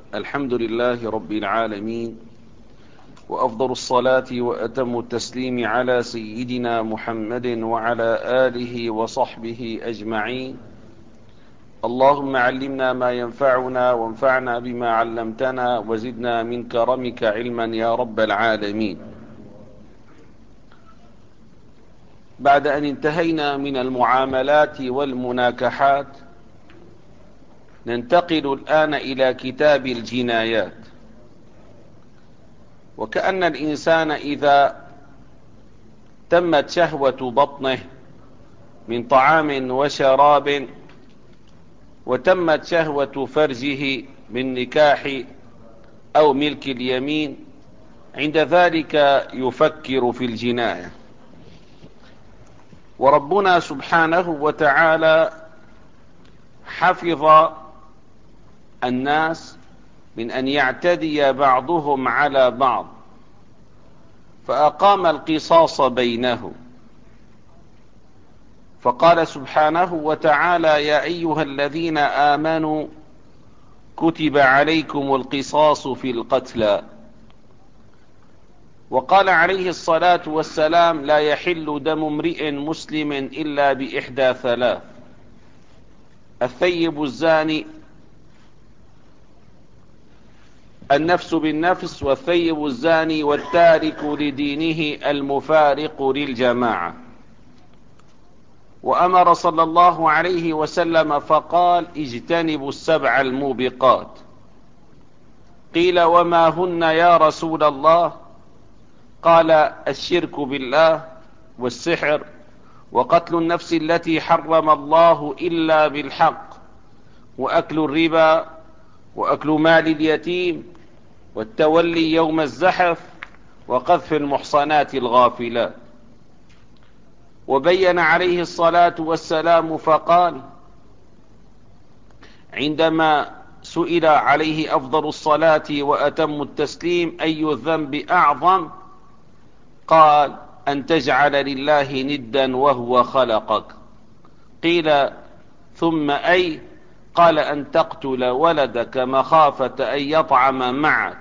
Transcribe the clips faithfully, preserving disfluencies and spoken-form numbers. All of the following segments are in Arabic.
الحمد لله رب العالمين، وأفضل الصلاة وأتم التسليم على سيدنا محمد وعلى آله وصحبه أجمعين. اللهم علمنا ما ينفعنا وانفعنا بما علمتنا وزدنا من كرمك علما يا رب العالمين. بعد أن انتهينا من المعاملات والمناكحات، ننتقل الآن إلى كتاب الجنايات. وكأن الإنسان إذا تمت شهوة بطنه من طعام وشراب وتمت شهوة فرجه من نكاح أو ملك اليمين، عند ذلك يفكر في الجناية. وربنا سبحانه وتعالى حفظ الناس من أن يعتدي بعضهم على بعض، فأقام القصاص بينهم، فقال سبحانه وتعالى: يا أيها الذين آمنوا كتب عليكم القصاص في القتلى. وقال عليه الصلاة والسلام: لا يحل دم امرئ مسلم إلا بإحدى ثلاث: الثيب الزاني، النفس بالنفس، والثيب الزاني، والتارك لدينه المفارق للجماعة. وأمر صلى الله عليه وسلم فقال: اجتنبوا السبع الموبقات. قيل: وما هن يا رسول الله؟ قال: الشرك بالله، والسحر، وقتل النفس التي حرم الله إلا بالحق، وأكل الربا، وأكل مال اليتيم، والتولي يوم الزحف، وقذف المحصنات الغافلات. وبين عليه الصلاة والسلام فقال عندما سئل عليه أفضل الصلاة وأتم التسليم: أي الذنب أعظم؟ قال: أن تجعل لله ندا وهو خلقك. قيل: ثم أي؟ قال: أن تقتل ولدك مخافة أن يطعم معك.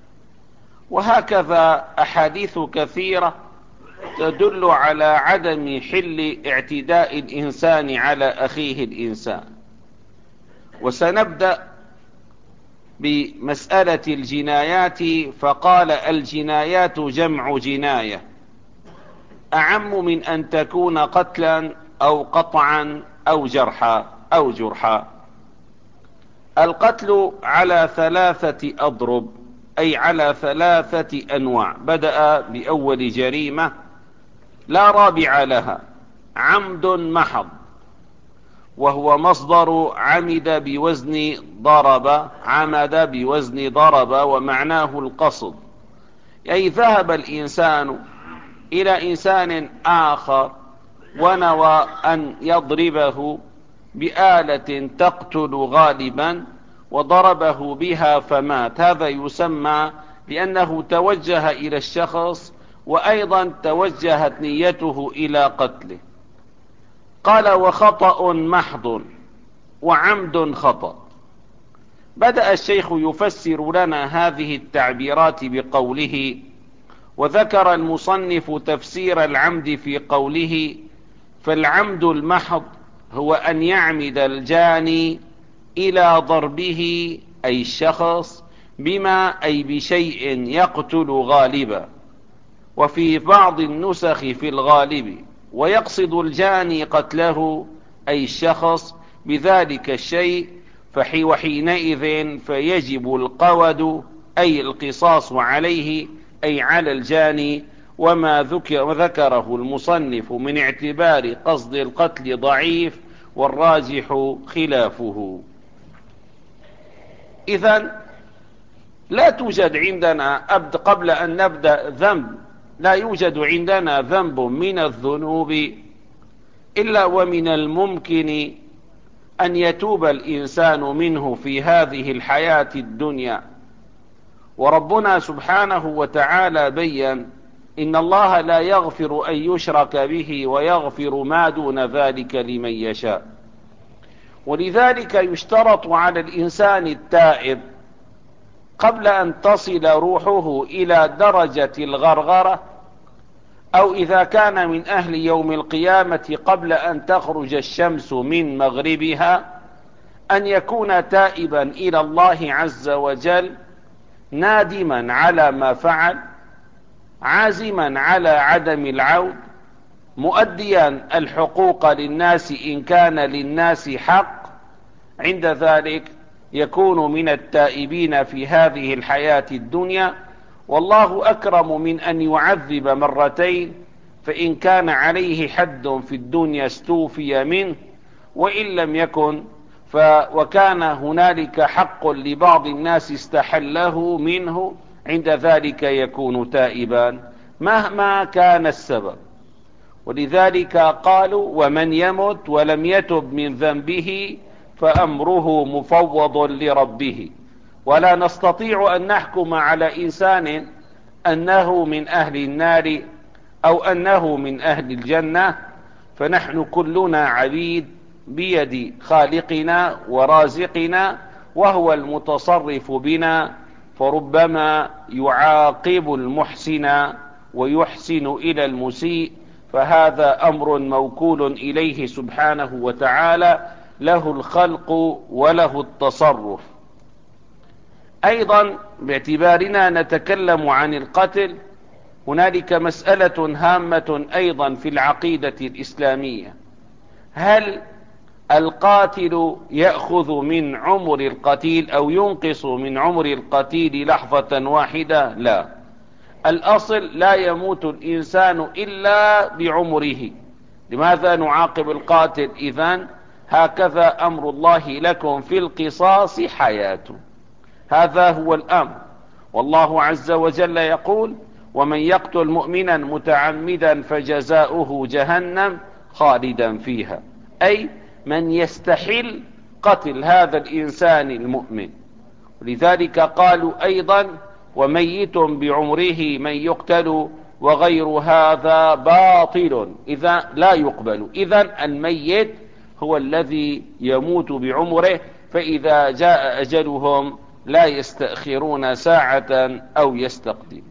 وهكذا أحاديث كثيرة تدل على عدم حل اعتداء الإنسان على أخيه الإنسان. وسنبدأ بمسألة الجنايات. فقال: الجنايات جمع جناية، أعم من أن تكون قتلا أو قطعا أو جرحا أو جرحا. القتل على ثلاثة أضرب، أي على ثلاثة أنواع. بدأ بأول جريمة لا رابع لها: عمد محض، وهو مصدر عمد بوزن ضرب، عمد بوزن ضرب، ومعناه القصد، أي ذهب الإنسان إلى إنسان آخر ونوى أن يضربه بآلة تقتل غالبا، وضربه بها فمات. هذا يسمى لأنه توجه إلى الشخص، وأيضا توجهت نيته إلى قتله. قال: وخطأ محض، وعمد خطأ. بدأ الشيخ يفسر لنا هذه التعبيرات بقوله: وذكر المصنف تفسير العمد في قوله: فالعمد المحض هو أن يعمد الجاني إلى ضربه، أي الشخص، بما أي بشيء يقتل غالبا، وفي بعض النسخ في الغالب، ويقصد الجاني قتله، أي الشخص، بذلك الشيء، وحينئذ فيجب القود، أي القصاص عليه، أي على الجاني. وما ذكر ذكره المصنف من اعتبار قصد القتل ضعيف، والراجح خلافه. إذن لا توجد عندنا أبد قبل أن نبدأ ذنب لا يوجد عندنا ذنب من الذنوب إلا ومن الممكن أن يتوب الإنسان منه في هذه الحياة الدنيا. وربنا سبحانه وتعالى بيّن: إن الله لا يغفر أن يشرك به ويغفر ما دون ذلك لمن يشاء. ولذلك يشترط على الإنسان التائب قبل أن تصل روحه إلى درجة الغرغرة، أو إذا كان من أهل يوم القيامة قبل أن تخرج الشمس من مغربها، أن يكون تائبا إلى الله عز وجل، نادما على ما فعل، عازما على عدم العود، مؤديا الحقوق للناس إن كان للناس حق. عند ذلك يكون من التائبين في هذه الحياة الدنيا، والله أكرم من أن يعذب مرتين، فإن كان عليه حد في الدنيا استوفي منه، وإن لم يكن ف وكان هنالك حق لبعض الناس استحله منه، عند ذلك يكون تائبا مهما كان السبب. ولذلك قالوا: ومن يمت ولم يتب من ذنبه فأمره مفوض لربه. ولا نستطيع أن نحكم على إنسان أنه من أهل النار أو أنه من أهل الجنة، فنحن كلنا عبيد بيد خالقنا ورازقنا، وهو المتصرف بنا، فربما يعاقب المحسن ويحسن إلى المسيء، فهذا أمر موكول إليه سبحانه وتعالى، له الخلق وله التصرف. أيضا باعتبارنا نتكلم عن القتل، هنالك مسألة هامة أيضا في العقيدة الإسلامية: هل القاتل يأخذ من عمر القتيل أو ينقص من عمر القتيل لحظة واحدة؟ لا، الأصل لا يموت الإنسان إلا بعمره. لماذا نعاقب القاتل إذن؟ هكذا أمر الله لكم في القصاص حياة، هذا هو الأمر. والله عز وجل يقول: ومن يقتل مؤمنا متعمدا فجزاؤه جهنم خالدا فيها، أي من يستحل قتل هذا الإنسان المؤمن. ولذلك قالوا أيضا: وميت بعمره من يقتل وغير هذا باطل، إذا لا يقبل. إذن الميت هو الذي يموت بعمره، فإذا جاء أجلهم لا يستأخرون ساعة أو يستقدمون.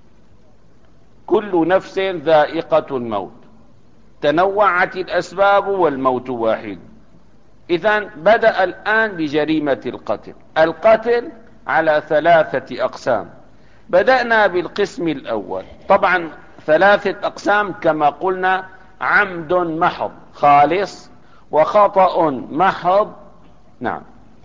كل نفس ذائقة الموت، تنوعت الأسباب والموت واحد. إذن بدأ الآن بجريمة القتل. القتل على ثلاثة أقسام. بدأنا بالقسم الأول، طبعا ثلاثة أقسام كما قلنا: عمد محض خالص، وخطأ محض، نعم،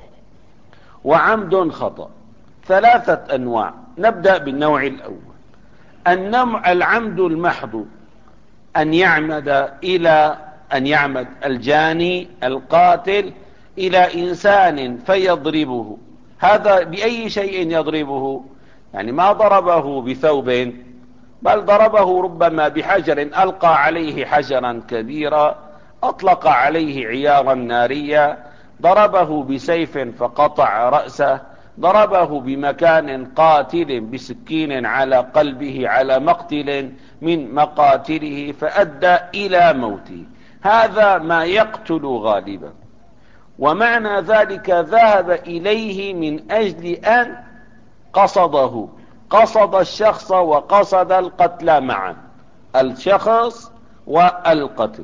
وعمد خطأ، ثلاثة أنواع. نبدأ بالنوع الأول. النوع العمد المحض، أن يعمد إلى أن يعمد الجاني القاتل إلى إنسان فيضربه. هذا بأي شيء يضربه؟ يعني ما ضربه بثوب، بل ضربه ربما بحجر، ألقى عليه حجرا كبيرا، أطلق عليه عيارا ناريا، ضربه بسيف فقطع رأسه، ضربه بمكان قاتل بسكين على قلبه على مقتل من مقاتله فأدى إلى موته. هذا ما يقتل غالبا، ومعنى ذلك ذهب إليه من أجل أن قصده، قصد الشخص وقصد القتل معا، الشخص والقتل.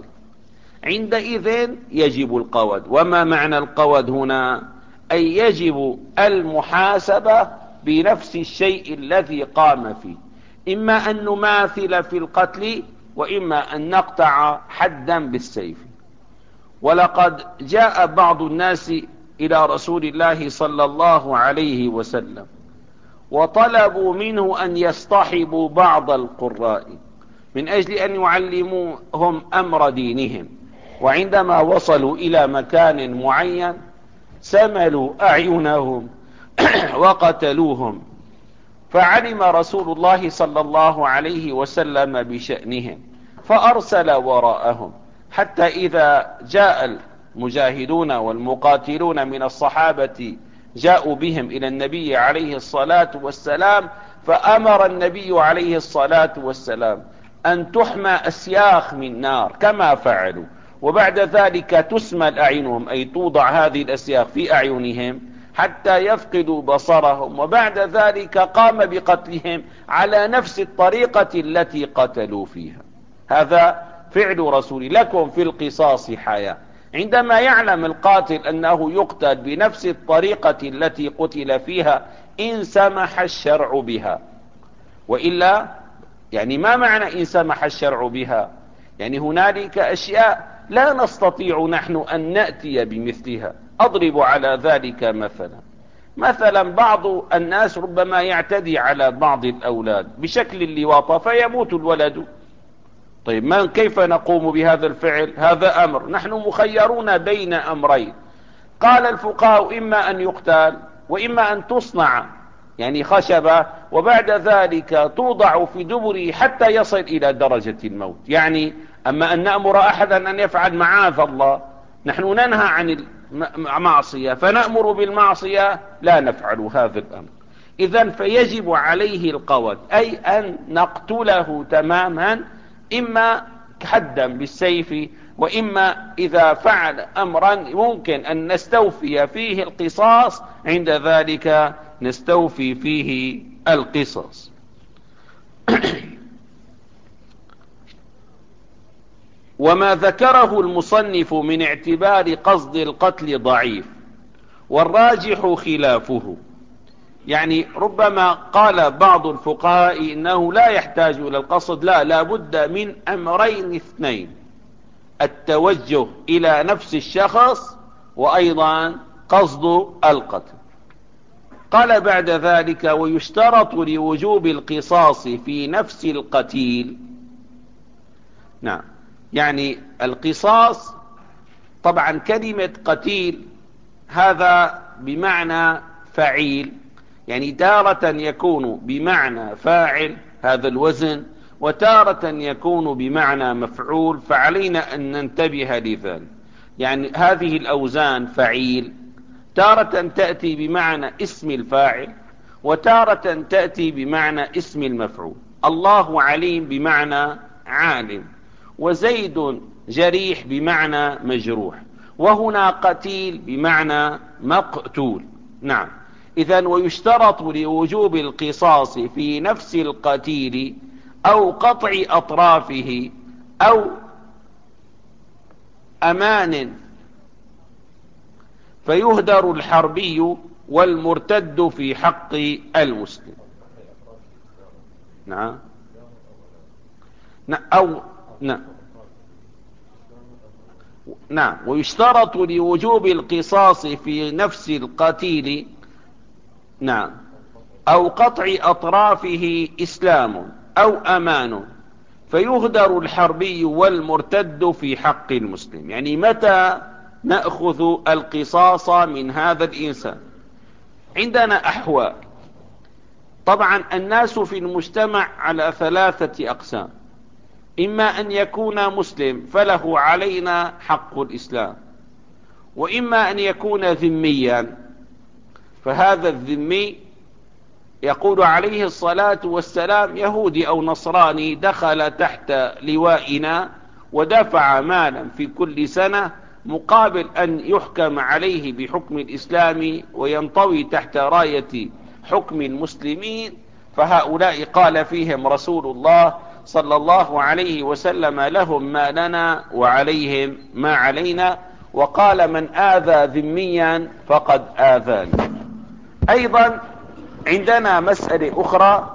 عندئذ يجب القود. وما معنى القود هنا؟ أي يجب المحاسبة بنفس الشيء الذي قام فيه، إما أن نماثل في القتل، وإما أن نقطع حدا بالسيف. ولقد جاء بعض الناس إلى رسول الله صلى الله عليه وسلم وطلبوا منه أن يصطحبوا بعض القراء من أجل أن يعلموهم أمر دينهم، وعندما وصلوا إلى مكان معين سملوا أعينهم وقتلوهم، فعلم رسول الله صلى الله عليه وسلم بشأنهم فأرسل وراءهم، حتى إذا جاء المجاهدون والمقاتلون من الصحابة جاءوا بهم إلى النبي عليه الصلاة والسلام، فأمر النبي عليه الصلاة والسلام أن تحمى أسياخ من نار كما فعلوا، وبعد ذلك تسمل أعينهم، أي توضع هذه الأسياخ في أعينهم حتى يفقدوا بصرهم، وبعد ذلك قام بقتلهم على نفس الطريقة التي قتلوا فيها. هذا فعل رسول لكم في القصاص حياة. عندما يعلم القاتل أنه يقتل بنفس الطريقة التي قتل فيها إن سمح الشرع بها، وإلا يعني ما معنى إن سمح الشرع بها؟ يعني هنالك أشياء لا نستطيع نحن أن نأتي بمثلها. أضرب على ذلك مثلا مثلا بعض الناس ربما يعتدي على بعض الأولاد بشكل اللواطة فيموت الولد. طيب ما كيف نقوم بهذا الفعل؟ هذا أمر، نحن مخيرون بين أمرين. قال الفقهاء إما أن يقتل وإما أن تصنع يعني خشبة وبعد ذلك توضع في دبره حتى يصل إلى درجة الموت. يعني أما أن نأمر أحدا أن يفعل معاذ الله، نحن ننهى عن المعصية فنأمر بالمعصية، لا نفعل هذا الأمر. إذن فيجب عليه القود، أي أن نقتله تماما، إما حدا بالسيف، وإما إذا فعل أمرا ممكن أن نستوفي فيه القصاص عند ذلك نستوفي فيه القصاص. وما ذكره المصنف من اعتبار قصد القتل ضعيف، والراجح خلافه. يعني ربما قال بعض الفقهاء إنه لا يحتاج إلى القصد، لا لابد من أمرين اثنين: التوجه إلى نفس الشخص وأيضا قصد القتل. قال بعد ذلك: ويشترط لوجوب القصاص في نفس القتيل. نعم، يعني القصاص طبعا كلمة قتيل هذا بمعنى فعيل، يعني تارة يكون بمعنى فاعل هذا الوزن، وتارة يكون بمعنى مفعول، فعلينا أن ننتبه لذلك. يعني هذه الأوزان فعيل تارة تأتي بمعنى اسم الفاعل، وتارة تأتي بمعنى اسم المفعول. الله عليم بمعنى عالم، وزيد جريح بمعنى مجروح، وهنا قتيل بمعنى مقتول. نعم، إذن ويشترط لوجوب القصاص في نفس القتيل أو قطع أطرافه أو أمان، فيهدر الحربي والمرتد في حق المسلم. نعم أو نعم نعم ويشترط لوجوب القصاص في نفس القتيل نعم أو قطع أطرافه إسلام أو أمان، فيهدر الحربي والمرتد في حق المسلم. يعني متى نأخذ القصاص من هذا الإنسان؟ عندنا أحوال. طبعا الناس في المجتمع على ثلاثة أقسام: إما أن يكون مسلم فله علينا حق الإسلام، وإما أن يكون ذميا، فهذا الذمي يقول عليه الصلاة والسلام يهودي أو نصراني دخل تحت لوائنا ودفع مالا في كل سنة مقابل أن يحكم عليه بحكم الإسلام وينطوي تحت راية حكم المسلمين، فهؤلاء قال فيهم رسول الله صلى الله عليه وسلم: لهم ما لنا وعليهم ما علينا. وقال: من آذى ذميا فقد آذاني. أيضا عندنا مسألة أخرى: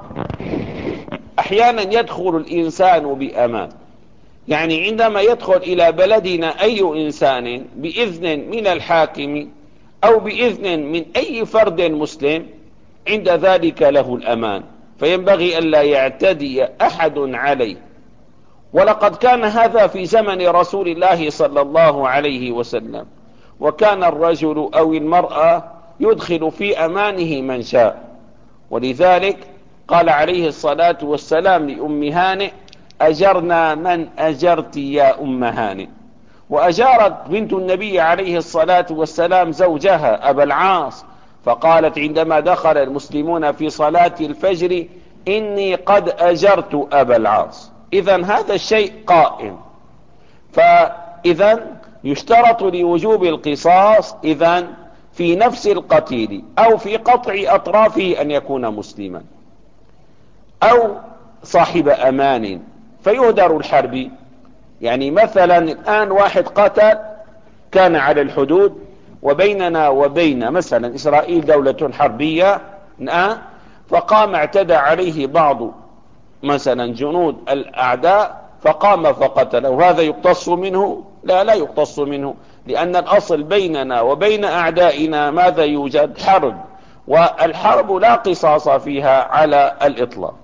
أحيانا يدخل الإنسان بأمان، يعني عندما يدخل إلى بلدنا أي إنسان بإذن من الحاكم أو بإذن من أي فرد مسلم، عند ذلك له الأمان، فينبغي ألا يعتدي أحد عليه. ولقد كان هذا في زمن رسول الله صلى الله عليه وسلم، وكان الرجل أو المرأة يدخل في أمانه من شاء. ولذلك قال عليه الصلاة والسلام لأم هانئ: أجرنا من أجرت يا أم هانئ. وأجارت بنت النبي عليه الصلاة والسلام زوجها أبا العاص، فقالت عندما دخل المسلمون في صلاة الفجر: إني قد أجرت أبا العاص. إذن هذا الشيء قائم. فإذن يشترط لوجوب القصاص إذن في نفس القتيل او في قطع اطرافه ان يكون مسلما، او صاحب امان فيهدر الحرب. يعني مثلا الان واحد قتل كان على الحدود وبيننا وبين مثلا اسرائيل دولة حربية الان، فقام اعتدى عليه بعض مثلا جنود الاعداء فقام فقتله، هذا يقتص منه؟ لا لا يقتص منه، لان الاصل بيننا وبين اعدائنا ماذا يوجد؟ حرب، والحرب لا قصاص فيها على الاطلاق.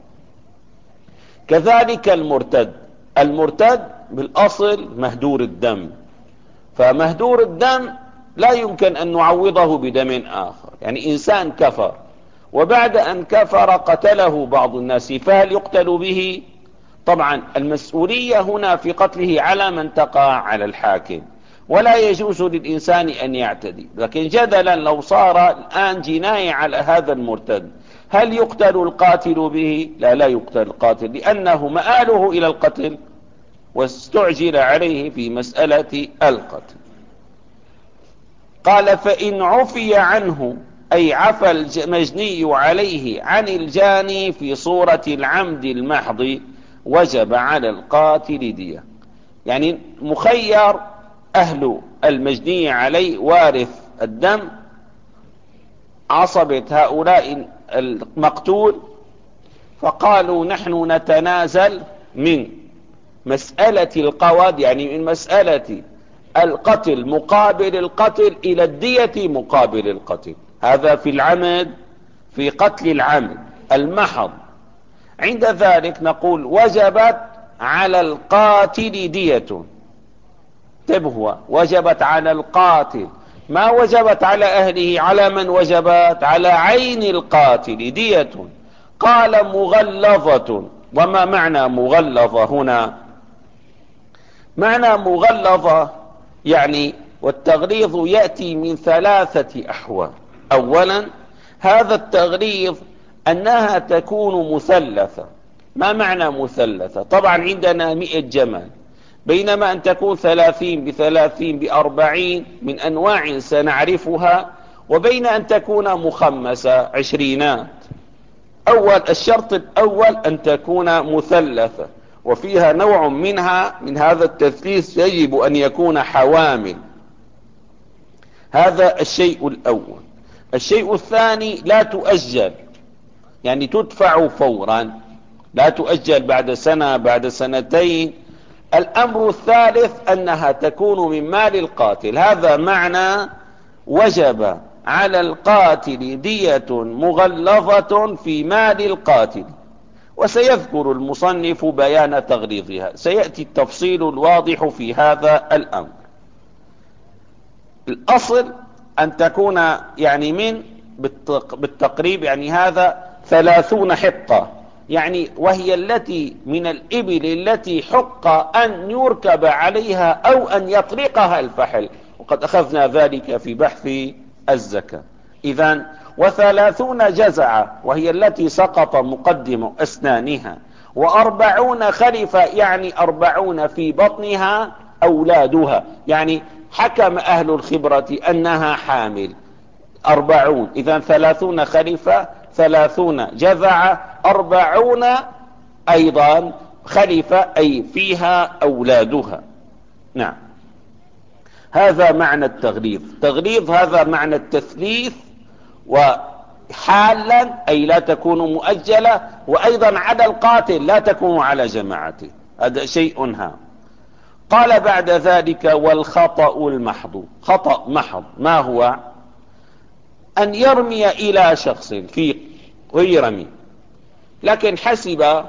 كذلك المرتد، المرتد بالاصل مهدور الدم، فمهدور الدم لا يمكن ان نعوضه بدم اخر. يعني انسان كفر وبعد ان كفر قتله بعض الناس، فهل يقتل به؟ طبعا المسؤولية هنا في قتله على من تقع على الحاكم، ولا يجوز للإنسان أن يعتدي. لكن جدلا لو صار الآن جناية على هذا المرتد، هل يقتل القاتل به؟ لا لا يقتل القاتل، لأنه مآله إلى القتل واستعجل عليه في مسألة القتل. قال فإن عفي عنه، أي عفى المجني عليه عن الجاني في صورة العمد المحض، وجب على القاتل دية. يعني مخير أهل المجني عليه وارث الدم عصبة هؤلاء المقتول، فقالوا نحن نتنازل من مسألة القواد، يعني من مسألة القتل مقابل القتل إلى الدية مقابل القتل. هذا في العمد، في قتل العمد المحض. عند ذلك نقول وجبت على القاتل دية. انتبهوا، وجبت على القاتل، ما وجبت على أهله. على من وجبت؟ على عين القاتل دية. قال مغلظة. وما معنى مغلظة هنا؟ معنى مغلظة يعني، والتغليظ يأتي من ثلاثة أحوال. أولا هذا التغليظ أنها تكون مثلثة. ما معنى مثلثة؟ طبعا عندنا مئة جمل، بينما أن تكون ثلاثين بثلاثين بأربعين من أنواع سنعرفها، وبين أن تكون مخمسة عشرينات. أول الشرط الأول أن تكون مثلثة، وفيها نوع منها من هذا التثليث يجب أن يكون حوامل. هذا الشيء الأول. الشيء الثاني لا تؤجل، يعني تدفع فورا، لا تؤجل بعد سنة بعد سنتين. الأمر الثالث أنها تكون من مال القاتل. هذا معنى وجب على القاتل دية مغلظة في مال القاتل. وسيذكر المصنف بيان تغليظها، سيأتي التفصيل الواضح في هذا الأمر. الأصل أن تكون يعني من بالتقريب، يعني هذا ثلاثون حقة، يعني وهي التي من الإبل التي حق أن يركب عليها أو أن يطرقها الفحل، وقد أخذنا ذلك في بحث الزكاة. إذن وثلاثون جزعة وهي التي سقط مقدم أسنانها، وأربعون خلفة يعني أربعون في بطنها أولادها، يعني حكم أهل الخبرة أنها حامل أربعون. إذن ثلاثون خلفة، ثلاثون جذعة، أربعون أيضا خلفة أي فيها أولادها. نعم، هذا معنى التغليظ. تغليظ هذا معنى التثليث، وحالا أي لا تكون مؤجلة، وأيضا على القاتل لا تكون على جماعته. هذا شيء هام. قال بعد ذلك والخطأ المحض. خطأ محض ما هو؟ أن يرمي إلى شخص في ويرمي، لكن حسب،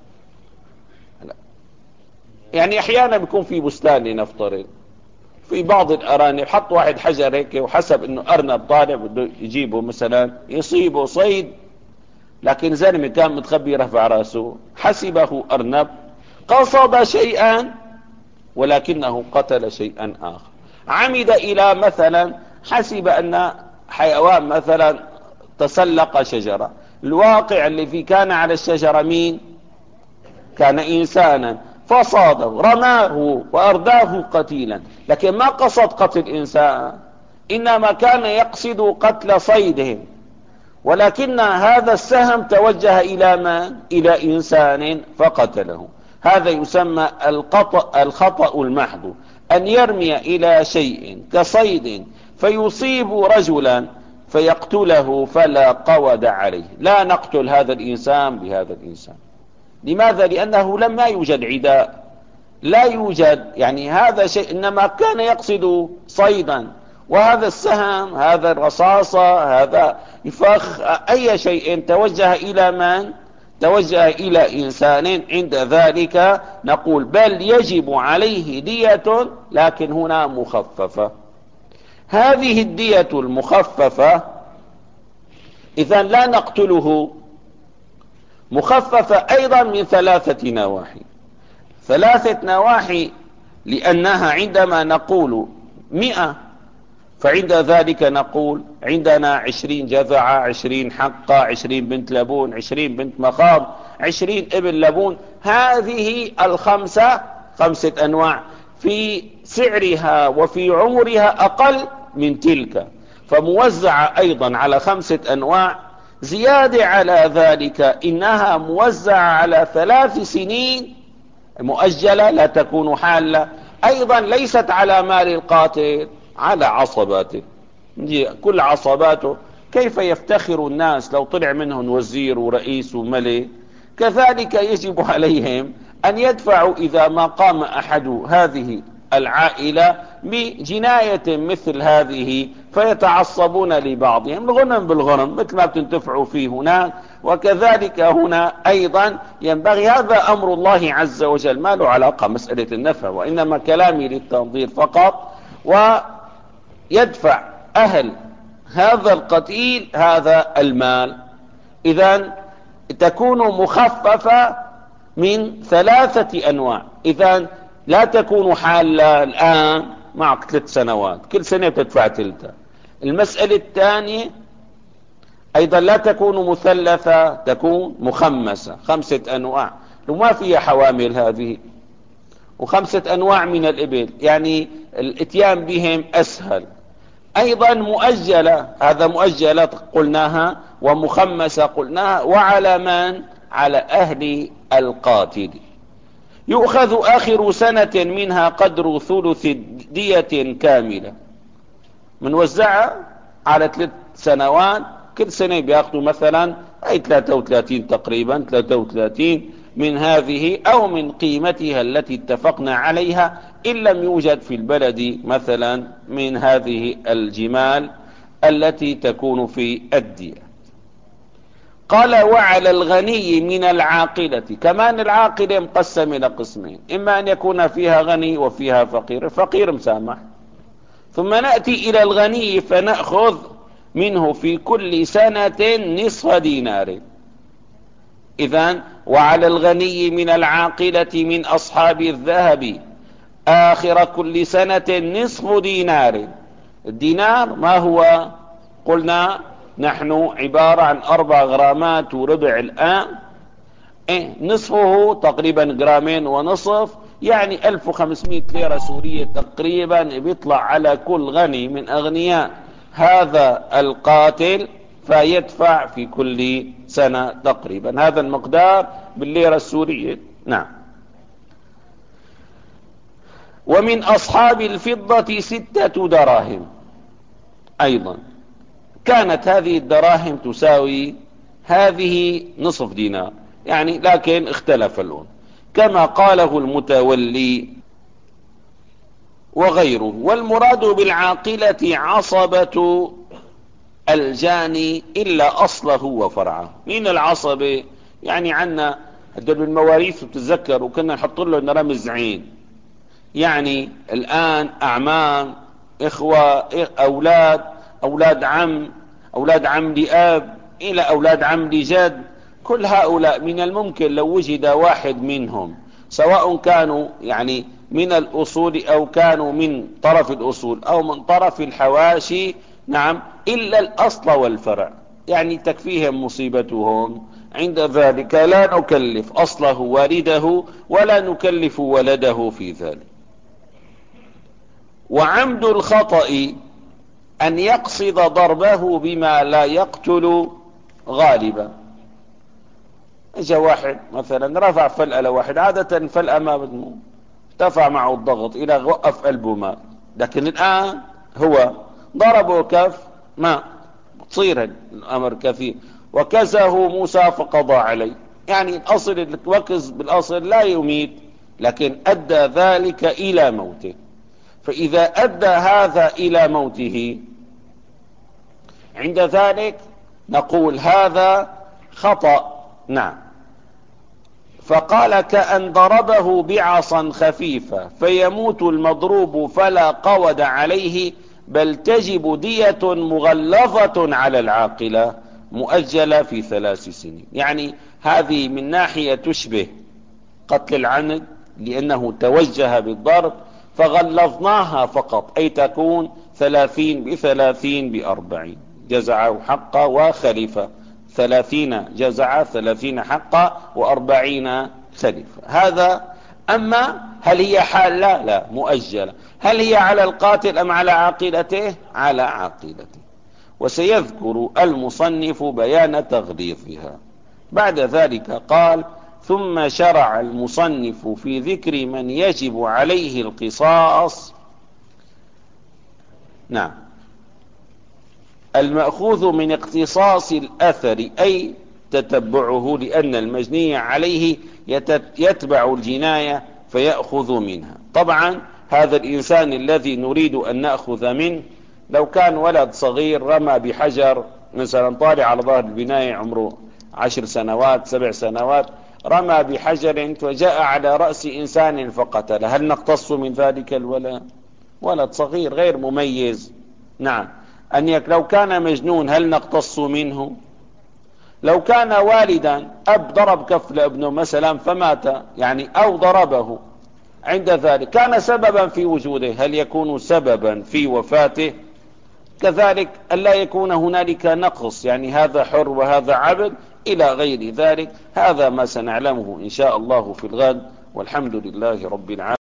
يعني أحيانا بيكون في بستان لنفترض، في بعض الأرانب حط واحد حجر هيك وحسب إنه أرنب طالع بده يجيبه مثلا يصيبه صيد، لكن زلمة كان متخبي رفع راسه، حسبه أرنب، قصد شيئا ولكنه قتل شيئا آخر. عمد إلى مثلا، حسب أن حيوان مثلا تسلق شجرة، الواقع الذي كان على الشجرة مين؟ كان إنسانا، فصاده رماه وأرداه قتيلا، لكن ما قصد قتل إنسان، إنما كان يقصد قتل صيدهم، ولكن هذا السهم توجه إلى من؟ إلى إنسان فقتله. هذا يسمى الخطأ الخطأ المحض، أن يرمي إلى شيء كصيد فيصيب رجلا فيقتله فلا قود عليه. لا نقتل هذا الإنسان بهذا الإنسان. لماذا؟ لأنه لما يوجد عداء، لا يوجد يعني هذا شيء، إنما كان يقصد صيدا، وهذا السهم، هذا الرصاصة، هذا الفخ، أي شيء توجه إلى من؟ توجه إلى إنسان. عند ذلك نقول بل يجب عليه دية، لكن هنا مخففة. هذه الدية المخففة إذا لا نقتله، مخففة أيضا من ثلاثة نواحي. ثلاثة نواحي، لأنها عندما نقول مئة فعند ذلك نقول عندنا عشرين جذعة، عشرين حقة، عشرين بنت لبون، عشرين بنت مخاض، عشرين ابن لبون. هذه الخمسة خمسة أنواع في سعرها وفي عمرها أقل من تلك، فموزعة أيضا على خمسة أنواع. زيادة على ذلك إنها موزعة على ثلاث سنين مؤجلة، لا تكون حالة. أيضا ليست على مال القاتل، على عصباته، كل عصباته. كيف يفتخر الناس لو طلع منهم وزير ورئيس وملك؟ كذلك يجب عليهم أن يدفعوا إذا ما قام أحد هذه العائلة بجناية مثل هذه، فيتعصبون لبعضهم الغنم بالغنم مثل ما بتنتفعوا فيه هناك، وكذلك هنا أيضا ينبغي. هذا أمر الله عز وجل، ما له علاقة مسألة النفع، وإنما كلامي للتنظير فقط. ويدفع أهل هذا القتيل هذا المال. إذن تكون مخففة من ثلاثة أنواع. إذن لا تكون حالة الآن معك ثلاث سنوات، كل سنة بتدفع ثلثة. المسألة الثانية أيضا لا تكون مثلثة، تكون مخمسة، خمسة أنواع، وما فيها حوامل هذه. وخمسة أنواع من الإبل، يعني الاتيان بهم أسهل. أيضا مؤجلة، هذا مؤجلة قلناها، ومخمسة قلناها. وعلى من؟ على أهل القاتل. يؤخذ آخر سنة منها قدر ثلث دية كاملة، منوزعة على ثلاث سنوات، كل سنة بياخذوا مثلا أي ثلاثة وثلاثين تقريبا، ثلاثة وثلاثين من هذه أو من قيمتها التي اتفقنا عليها، إن لم يوجد في البلد مثلا من هذه الجمال التي تكون في الدية. قال وعلى الغني من العاقلة، كمان العاقلة مقسم إلى قسمين، إما أن يكون فيها غني وفيها فقير، فقير مسامح. ثم نأتي إلى الغني فنأخذ منه في كل سنة نصف دينار. إذن وعلى الغني من العاقلة من أصحاب الذهب آخر كل سنة نصف دينار. الدينار ما هو؟ قلنا نحن عبارة عن أربع غرامات وربع الآن، إيه نصفه تقريبا جرامين ونصف، يعني ألف وخمسمائة ليرة سورية تقريبا بيطلع على كل غني من أغنياء هذا القاتل، فيدفع في كل سنة تقريبا هذا المقدار بالليرة السورية. نعم. ومن أصحاب الفضة ستة دراهم أيضا، كانت هذه الدراهم تساوي هذه نصف دينار يعني، لكن اختلف اللون كما قاله المتولي وغيره. والمراد بالعاقلة عصبة الجاني إلا أصله وفرعه. مين العصبة؟ يعني عنا هدول بالمواريث بتتذكر وكنا نحط له رمز عين، يعني الآن أعمام، إخوة، أولاد، أولاد عم، أولاد عم لأب إلى أولاد عم لجد، كل هؤلاء من الممكن لو وجد واحد منهم سواء كانوا يعني من الأصول أو كانوا من طرف الأصول أو من طرف الحواشي، نعم، إلا الأصل والفرع، يعني تكفيهم مصيبتهم. عند ذلك لا نكلف أصله والده ولا نكلف ولده في ذلك. وعمد الخطأ أن يقصد ضربه بما لا يقتل غالبا. اجا واحد مثلا رفع فلقة لواحد، عادة فلقة ما بدمو، ارتفع معه الضغط الى وقف قلبه مات، لكن الان هو ضربه كف ما تصير الامر كثير. وكزه موسى فقضى عليه، يعني الاصل الوكز بالاصل لا يميت، لكن ادى ذلك الى موته. فاذا ادى هذا الى موته عند ذلك نقول هذا خطأ. نعم. فقال كأن ضربه بعصا خفيفة فيموت المضروب فلا قود عليه، بل تجب دية مغلظة على العاقلة مؤجلة في ثلاث سنين. يعني هذه من ناحية تشبه قتل العمد لأنه توجه بالضرب، فغلظناها فقط، أي تكون ثلاثين بثلاثين بأربعين جزعه حقا وخلفة، ثلاثين جزعة ثلاثين حقا وأربعين خلفة. هذا. أما هل هي حال؟ لا لا مؤجلة. هل هي على القاتل أم على عاقلته؟ على عاقلته. وسيذكر المصنف بيان تغليظها. بعد ذلك قال: ثم شرع المصنف في ذكر من يجب عليه القصاص. نعم. المأخوذ من اقتصاص الأثر، أي تتبعه، لأن المجني عليه يتبع الجناية فيأخذ منها. طبعا هذا الإنسان الذي نريد أن نأخذ منه لو كان ولد صغير رمى بحجر مثلا، طالع على ظهر البناية عمره عشر سنوات سبع سنوات، رمى بحجر فجاء على رأس إنسان فقتل، هل نقتص من ذلك الولد؟ ولد صغير غير مميز. نعم. أن يك لو كان مجنون هل نقتص منه؟ لو كان والدا أب ضرب كف لابنه مثلا فمات، يعني أو ضربه، عند ذلك كان سببا في وجوده، هل يكون سببا في وفاته؟ كذلك ألا يكون هنالك نقص، يعني هذا حر وهذا عبد إلى غير ذلك. هذا ما سنعلمه إن شاء الله في الغد، والحمد لله رب العالمين.